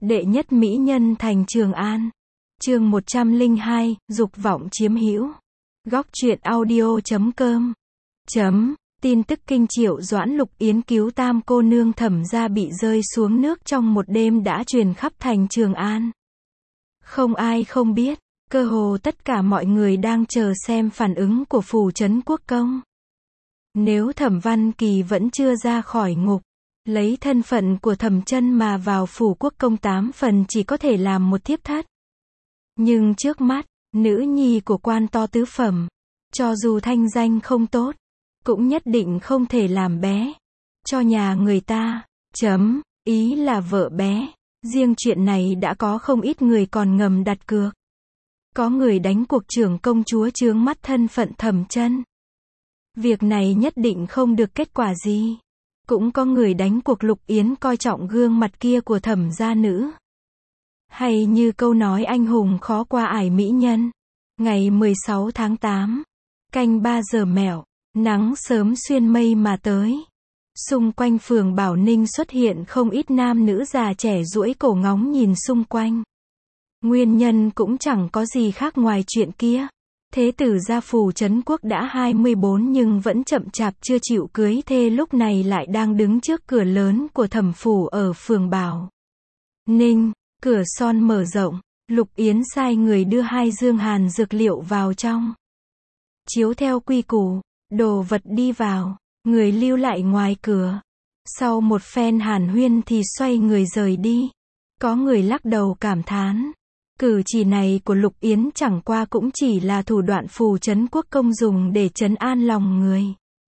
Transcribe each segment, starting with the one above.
Đệ nhất mỹ nhân thành Trường An. Chương 102, dục vọng chiếm hữu. Góc truyện audio.com. Tin tức kinh Triệu Doãn Lục Yến cứu tam cô nương Thẩm gia bị rơi xuống nước trong một đêm đã truyền khắp thành Trường An. Không ai không biết, cơ hồ tất cả mọi người đang chờ xem phản ứng của phủ trấn quốc công. Nếu Thẩm Văn Kỳ vẫn chưa ra khỏi ngục, lấy thân phận của Thẩm Chân mà vào phủ quốc công 8 phần chỉ có thể làm một thiếp thất. Nhưng trước mắt, nữ nhi của quan to tứ phẩm, cho dù thanh danh không tốt, cũng nhất định không thể làm bé cho nhà người ta. Ý là vợ bé. Riêng chuyện này đã có không ít người còn ngầm đặt cược. Có người đánh cuộc trưởng công chúa chướng mắt thân phận Thẩm Chân. Việc này nhất định không được kết quả gì. Cũng có người đánh cuộc Lục Yến coi trọng gương mặt kia của Thẩm gia nữ. Hay như câu nói anh hùng khó qua ải mỹ nhân. Ngày 16 tháng 8, canh 3 giờ mẹo, nắng sớm xuyên mây mà tới. Xung quanh phường Bảo Ninh xuất hiện không ít nam nữ già trẻ duỗi cổ ngóng nhìn xung quanh. Nguyên nhân cũng chẳng có gì khác ngoài chuyện kia. Thế tử gia phủ trấn quốc đã 24 nhưng vẫn chậm chạp chưa chịu cưới thê, lúc này lại đang đứng trước cửa lớn của Thẩm phủ ở phường Bảo Ninh. Cửa son mở rộng, Lục Yến sai người đưa 2 dương hàn dược liệu vào trong. Chiếu theo quy củ, đồ vật đi vào, người lưu lại ngoài cửa. Sau một phen hàn huyên thì xoay người rời đi. Có người lắc đầu cảm thán. Cử chỉ này của Lục Yến chẳng qua cũng chỉ là thủ đoạn phủ trấn quốc công dùng để trấn an lòng người.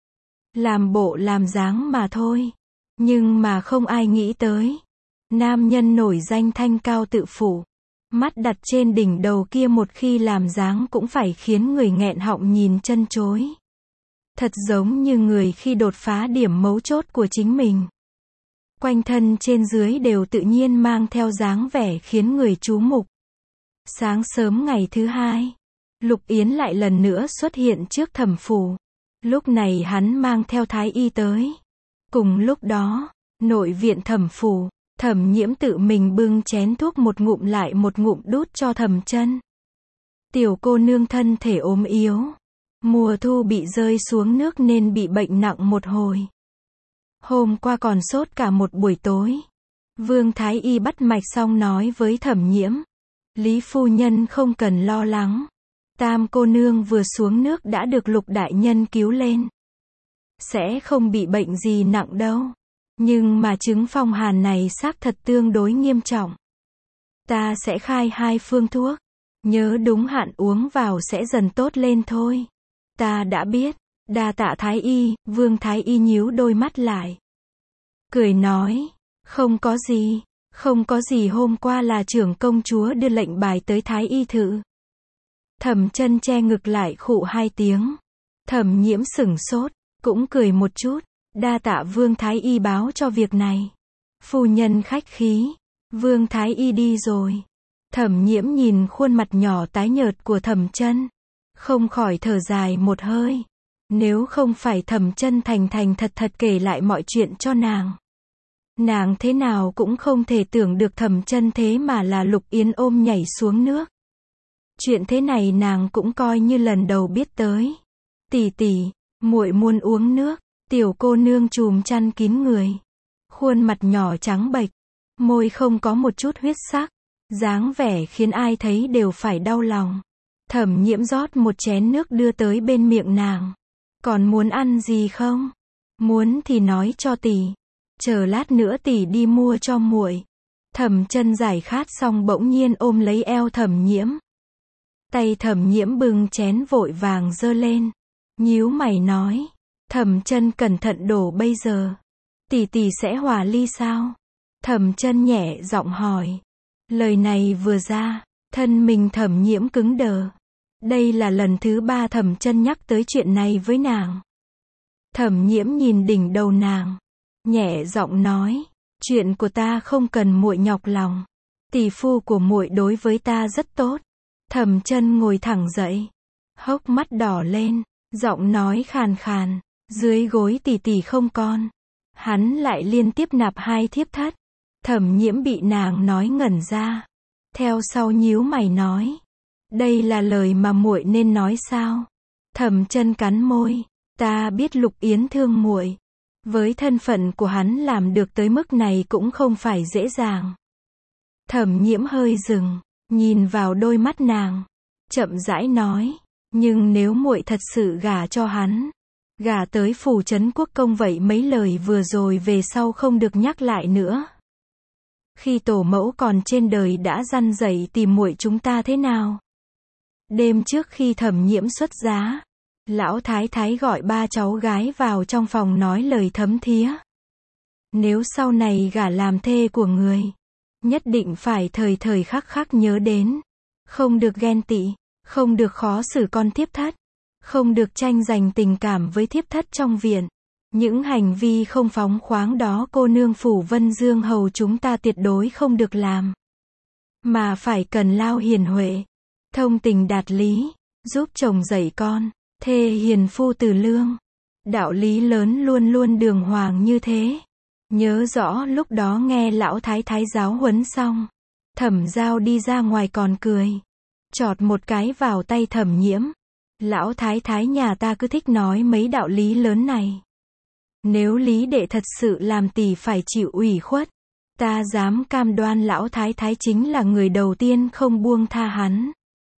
Làm bộ làm dáng mà thôi. Nhưng mà không ai nghĩ tới. Nam nhân nổi danh thanh cao tự phụ, mắt đặt trên đỉnh đầu kia một khi làm dáng cũng phải khiến người nghẹn họng nhìn chân chối. Thật giống như người khi đột phá điểm mấu chốt của chính mình. Quanh thân trên dưới đều tự nhiên mang theo dáng vẻ khiến người chú mục. Sáng sớm ngày thứ 2, Lục Yến lại lần nữa xuất hiện trước Thẩm phủ. Lúc này hắn mang theo thái y tới. Cùng lúc đó, nội viện Thẩm phủ, Thẩm Nhiễm tự mình bưng chén thuốc một ngụm lại một ngụm đút cho Thẩm Chân. Tiểu cô nương thân thể ốm yếu, mùa thu bị rơi xuống nước nên bị bệnh nặng một hồi. Hôm qua còn sốt cả một buổi tối. Vương thái y bắt mạch xong nói với Thẩm Nhiễm, Lý phu nhân không cần lo lắng. Tam cô nương vừa xuống nước đã được Lục đại nhân cứu lên. Sẽ không bị bệnh gì nặng đâu. Nhưng mà chứng phong hàn này xác thật tương đối nghiêm trọng. Ta sẽ khai 2 phương thuốc. Nhớ đúng hạn uống vào sẽ dần tốt lên thôi. Ta đã biết. Đa tạ thái y. Vương thái y nhíu đôi mắt lại. Cười nói. Không có gì. Không có gì, hôm qua là trưởng công chúa đưa lệnh bài tới thái y thử. Thẩm Chân che ngực lại khụ 2 tiếng. Thẩm Nhiễm sửng sốt, cũng cười một chút. Đa tạ Vương thái y báo cho việc này. Phu nhân khách khí. Vương thái y đi rồi. Thẩm Nhiễm nhìn khuôn mặt nhỏ tái nhợt của Thẩm Chân, không khỏi thở dài một hơi. Nếu không phải Thẩm Chân thành thành thật thật kể lại mọi chuyện cho nàng thế nào cũng không thể tưởng được Thẩm Chân thế mà là Lục Yến ôm nhảy xuống nước. Chuyện thế này nàng cũng coi như lần đầu biết tới. Tỷ tỷ, muội muốn uống nước. Tiểu cô nương chùm chăn kín người. Khuôn mặt nhỏ trắng bệch, môi không có một chút huyết sắc, dáng vẻ khiến ai thấy đều phải đau lòng. Thẩm Nhiễm rót một chén nước đưa tới bên miệng nàng. Còn muốn ăn gì không? Muốn thì nói cho tỷ. Chờ lát nữa tỷ đi mua cho muội. Thẩm Chân giải khát xong bỗng nhiên ôm lấy eo Thẩm Nhiễm. Tay Thẩm Nhiễm bưng chén vội vàng giơ lên. Nhíu mày nói. Thẩm Chân cẩn thận đổ bây giờ. Tỷ tỷ sẽ hòa ly sao? Thẩm Chân nhẹ giọng hỏi. Lời này vừa ra, thân mình Thẩm Nhiễm cứng đờ. Đây là lần thứ 3 Thẩm Chân nhắc tới chuyện này với nàng. Thẩm Nhiễm nhìn đỉnh đầu nàng, nhẹ giọng nói, chuyện của ta không cần muội nhọc lòng. Tỷ phu của muội đối với ta rất tốt. Thẩm Chân ngồi thẳng dậy, hốc mắt đỏ lên, giọng nói khàn khàn, dưới gối tỷ tỷ không con. Hắn lại liên tiếp nạp 2 thiếp thất. Thẩm Nhiễm bị nàng nói ngẩn ra. Theo sau nhíu mày nói. Đây là lời mà muội nên nói sao? Thẩm Chân cắn môi. Ta biết Lục Yến thương muội. Với thân phận của hắn làm được tới mức này cũng không phải dễ dàng. Thẩm Nhiễm hơi dừng, nhìn vào đôi mắt nàng, chậm rãi nói, nhưng nếu muội thật sự gả cho hắn, gả tới phủ trấn quốc công vậy mấy lời vừa rồi về sau không được nhắc lại nữa. Khi tổ mẫu còn trên đời đã răn dạy tìm muội chúng ta thế nào? Đêm trước khi Thẩm Nhiễm xuất giá, lão thái thái gọi ba cháu gái vào trong phòng nói lời thấm thía. Nếu sau này gả làm thê của người, nhất định phải thời thời khắc khắc nhớ đến, không được ghen tị, không được khó xử con thiếp thất, không được tranh giành tình cảm với thiếp thất trong viện. Những hành vi không phóng khoáng đó cô nương phủ Vân Dương hầu chúng ta tuyệt đối không được làm. Mà phải cần lao hiền huệ, thông tình đạt lý, giúp chồng dạy con, thê hiền phu từ lương. Đạo lý lớn luôn luôn đường hoàng như thế. Nhớ rõ lúc đó nghe lão thái thái giáo huấn xong, Thẩm Giao đi ra ngoài còn cười, chọt một cái vào tay Thẩm Nhiễm. Lão thái thái nhà ta cứ thích nói mấy đạo lý lớn này. Nếu Lý đệ thật sự làm tỷ phải chịu ủy khuất, ta dám cam đoan lão thái thái chính là người đầu tiên không buông tha hắn.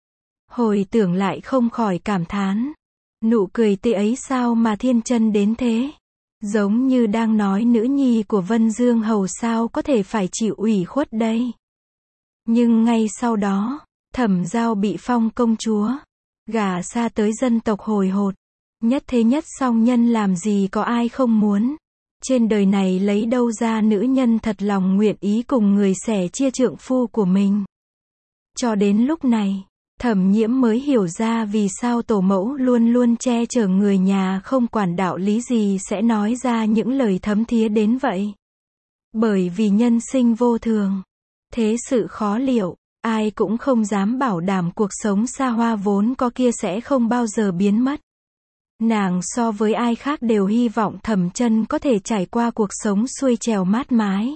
Hồi tưởng lại không khỏi cảm thán, nụ cười tươi ấy sao mà thiên chân đến thế. Giống như đang nói nữ nhi của Vân Dương hầu sao có thể phải chịu ủy khuất đây. Nhưng ngay sau đó, Thẩm Giao bị phong công chúa, gả xa tới dân tộc hồi hột. Nhất thế nhất song nhân làm gì có ai không muốn. Trên đời này lấy đâu ra nữ nhân thật lòng nguyện ý cùng người sẻ chia trượng phu của mình. Cho đến lúc này, Thẩm Nhiễm mới hiểu ra vì sao tổ mẫu luôn luôn che chở người nhà không quản đạo lý gì sẽ nói ra những lời thấm thía đến vậy. Bởi vì nhân sinh vô thường, thế sự khó liệu, ai cũng không dám bảo đảm cuộc sống xa hoa vốn có kia sẽ không bao giờ biến mất. Nàng so với ai khác đều hy vọng Thẩm Chân có thể trải qua cuộc sống xuôi trèo mát mái.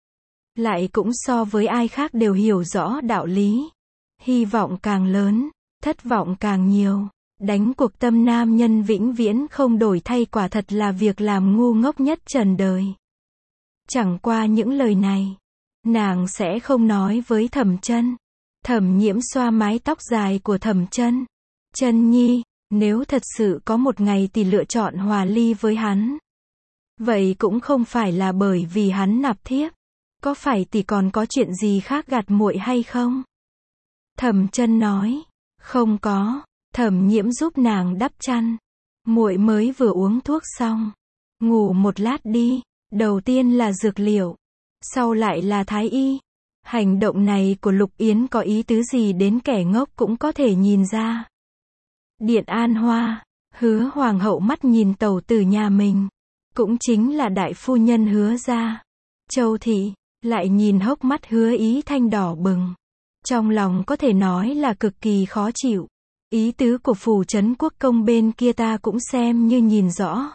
Lại cũng so với ai khác đều hiểu rõ đạo lý. Hy vọng càng lớn, thất vọng càng nhiều. Đánh cuộc tâm nam nhân vĩnh viễn không đổi thay quả thật là việc làm ngu ngốc nhất trần đời. Chẳng qua những lời này, nàng sẽ không nói với Thẩm Chân. Thẩm Nhiễm xoa mái tóc dài của Thẩm Chân. Chân nhi, nếu thật sự có một ngày tỷ lựa chọn hòa ly với hắn, vậy cũng không phải là bởi vì hắn nạp thiếp. Có phải tỷ còn có chuyện gì khác gạt muội hay không? Thẩm Chân nói, không có. Thẩm Nhiễm giúp nàng đắp chăn. Muội mới vừa uống thuốc xong, ngủ một lát đi. Đầu tiên là dược liệu, sau lại là thái y. Hành động này của Lục Yến có ý tứ gì đến kẻ ngốc cũng có thể nhìn ra. Điện An Hoa, Hứa hoàng hậu mắt nhìn tẩu tử nhà mình, cũng chính là đại phu nhân Hứa gia. Châu thị lại nhìn hốc mắt Hứa Ý Thanh đỏ bừng. Trong lòng có thể nói là cực kỳ khó chịu. Ý tứ của phủ trấn quốc công bên kia ta cũng xem như nhìn rõ.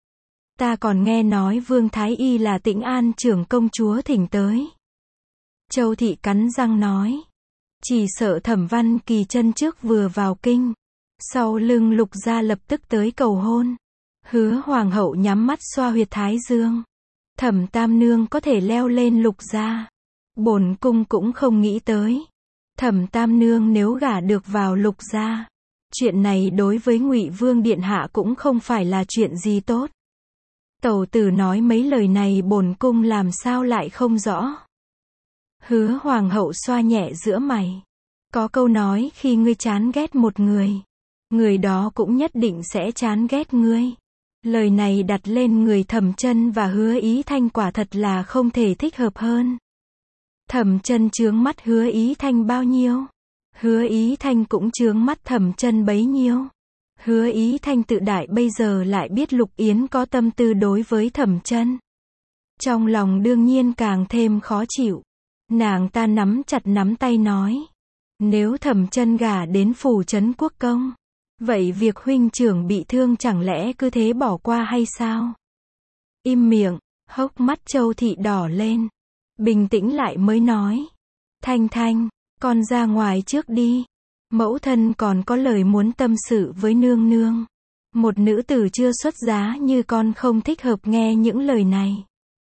Ta còn nghe nói Vương Thái Y là Tĩnh An trưởng công chúa thỉnh tới. Châu thị cắn răng nói. Chỉ sợ Thẩm Văn Kỳ chân trước vừa vào kinh, sau lưng Lục gia lập tức tới cầu hôn. Hứa hoàng hậu nhắm mắt xoa huyệt thái dương. Thẩm tam nương có thể leo lên Lục gia, bổn cung cũng không nghĩ tới. Thẩm tam nương nếu gả được vào Lục gia, chuyện này đối với Ngụy Vương điện hạ cũng không phải là chuyện gì tốt. Tẩu tử nói mấy lời này bổn cung làm sao lại không rõ. Hứa hoàng hậu xoa nhẹ giữa mày. Có câu nói khi ngươi chán ghét một người đó cũng nhất định sẽ chán ghét ngươi. Lời này đặt lên người Thẩm Chân và Hứa Ý Thanh quả thật là không thể thích hợp hơn. Thẩm Chân chướng mắt Hứa Ý Thanh bao nhiêu, Hứa Ý Thanh cũng chướng mắt Thẩm Chân bấy nhiêu. Hứa Ý Thanh tự đại bây giờ lại biết Lục Yến có tâm tư đối với Thẩm Chân, trong lòng đương nhiên càng thêm khó chịu. Nàng ta nắm chặt nắm tay nói, nếu Thẩm Chân gả đến phủ trấn quốc công, vậy việc huynh trưởng bị thương chẳng lẽ cứ thế bỏ qua hay sao? Im miệng. Hốc mắt Châu thị đỏ lên. bình tĩnh lại mới nói. Thanh Thanh, con ra ngoài trước đi. Mẫu thân còn có lời muốn tâm sự với nương nương. Một nữ tử chưa xuất giá như con không thích hợp nghe những lời này.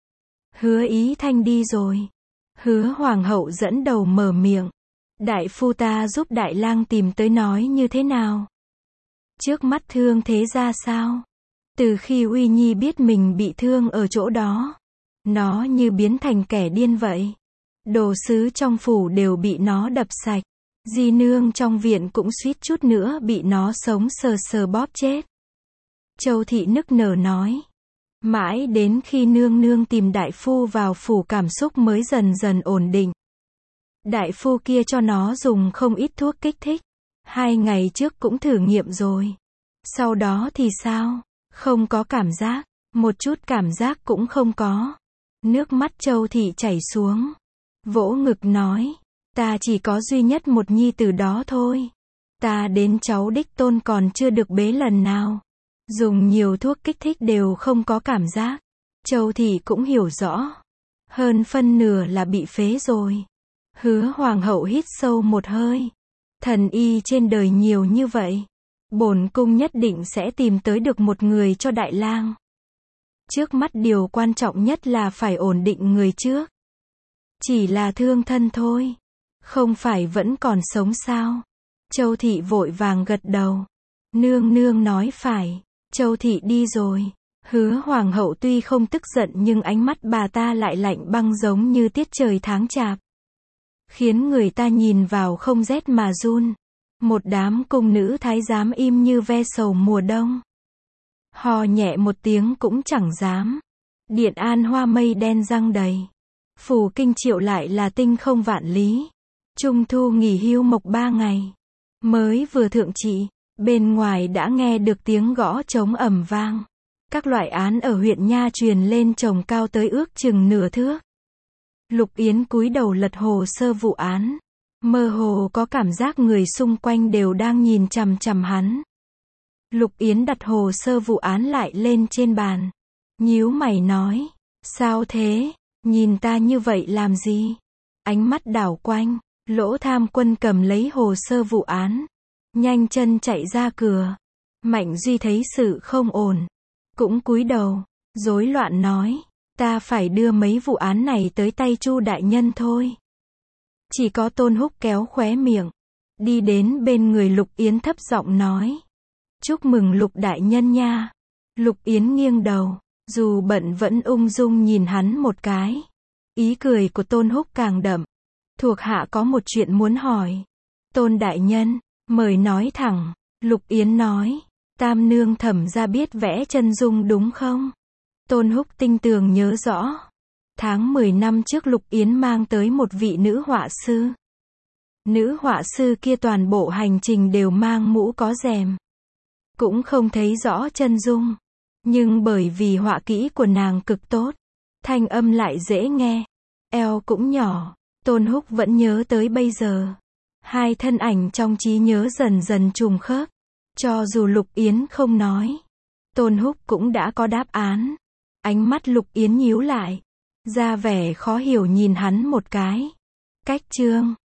Hứa Ý Thanh đi rồi. Hứa hoàng hậu dẫn đầu mở miệng. Đại phu ta giúp đại lang tìm tới nói như thế nào? Trước mắt thương thế ra sao? Từ khi Uy Nhi biết mình bị thương ở chỗ đó, nó như biến thành kẻ điên vậy. Đồ sứ trong phủ đều bị nó đập sạch. Di nương trong viện cũng suýt chút nữa bị nó sống sờ sờ bóp chết. Châu Thị nức nở nói. Mãi đến khi nương nương tìm đại phu vào phủ cảm xúc mới dần dần ổn định. Đại phu kia cho nó dùng không ít thuốc kích thích. 2 ngày trước cũng thử nghiệm rồi. Sau đó thì sao? Không có cảm giác. Một chút cảm giác cũng không có. Nước mắt Châu Thị chảy xuống. Vỗ ngực nói. Ta chỉ có duy nhất một nhi tử đó thôi. Ta đến cháu đích tôn còn chưa được bế lần nào. Dùng nhiều thuốc kích thích đều không có cảm giác. Châu Thị cũng hiểu rõ. Hơn phân nửa là bị phế rồi. Hứa hoàng hậu hít sâu một hơi. Thần y trên đời nhiều như vậy. Bổn cung nhất định sẽ tìm tới được một người cho đại lang. Trước mắt điều quan trọng nhất là phải ổn định người trước. Chỉ là thương thân thôi. Không phải vẫn còn sống sao? Châu Thị vội vàng gật đầu. Nương nương nói phải. Châu Thị đi rồi. Hứa hoàng hậu tuy không tức giận nhưng ánh mắt bà ta lại lạnh băng giống như tiết trời tháng chạp. Khiến người ta nhìn vào không rét mà run. Một đám cung nữ thái giám im như ve sầu mùa đông. Hò nhẹ một tiếng cũng chẳng dám. Điện An hoa mây đen giăng đầy. Phủ Kinh Triệu lại là tinh không vạn lý. Trung thu nghỉ hưu mộc 3 ngày. Mới vừa thượng trị, bên ngoài đã nghe được tiếng gõ trống ầm vang. Các loại án ở huyện Nha truyền lên chồng cao tới ước chừng nửa thước. Lục Yến cúi đầu lật hồ sơ vụ án. Mơ hồ có cảm giác người xung quanh đều đang nhìn chằm chằm hắn. Lục Yến đặt hồ sơ vụ án lại lên trên bàn. Nhíu mày nói. Sao thế? Nhìn ta như vậy làm gì? Ánh mắt đảo quanh. Lỗ Tham Quân cầm lấy hồ sơ vụ án. Nhanh chân chạy ra cửa. Mạnh Duy thấy sự không ổn. Cũng cúi đầu. Rối loạn nói. Ta phải đưa mấy vụ án này tới tay Chu đại nhân thôi. Chỉ có Tôn Húc kéo khóe miệng. Đi đến bên người Lục Yến thấp giọng nói. Chúc mừng Lục đại nhân nha. Lục Yến nghiêng đầu. Dù bận vẫn ung dung nhìn hắn một cái. Ý cười của Tôn Húc càng đậm. Thuộc hạ có một chuyện muốn hỏi. Tôn đại nhân, mời nói thẳng. Lục Yến nói. Tam nương Thẩm ra biết vẽ chân dung đúng không? Tôn Húc tinh tường nhớ rõ. Tháng 10 năm trước Lục Yến mang tới một vị nữ họa sư. Nữ họa sư kia toàn bộ hành trình đều mang mũ có rèm. Cũng không thấy rõ chân dung. Nhưng bởi vì họa kỹ của nàng cực tốt, thanh âm lại dễ nghe, eo cũng nhỏ, Tôn Húc vẫn nhớ tới bây giờ. Hai thân ảnh trong trí nhớ dần dần trùng khớp. Cho dù Lục Yến không nói, Tôn Húc cũng đã có đáp án. Ánh mắt Lục Yến nhíu lại, ra vẻ khó hiểu nhìn hắn một cái. Cách chương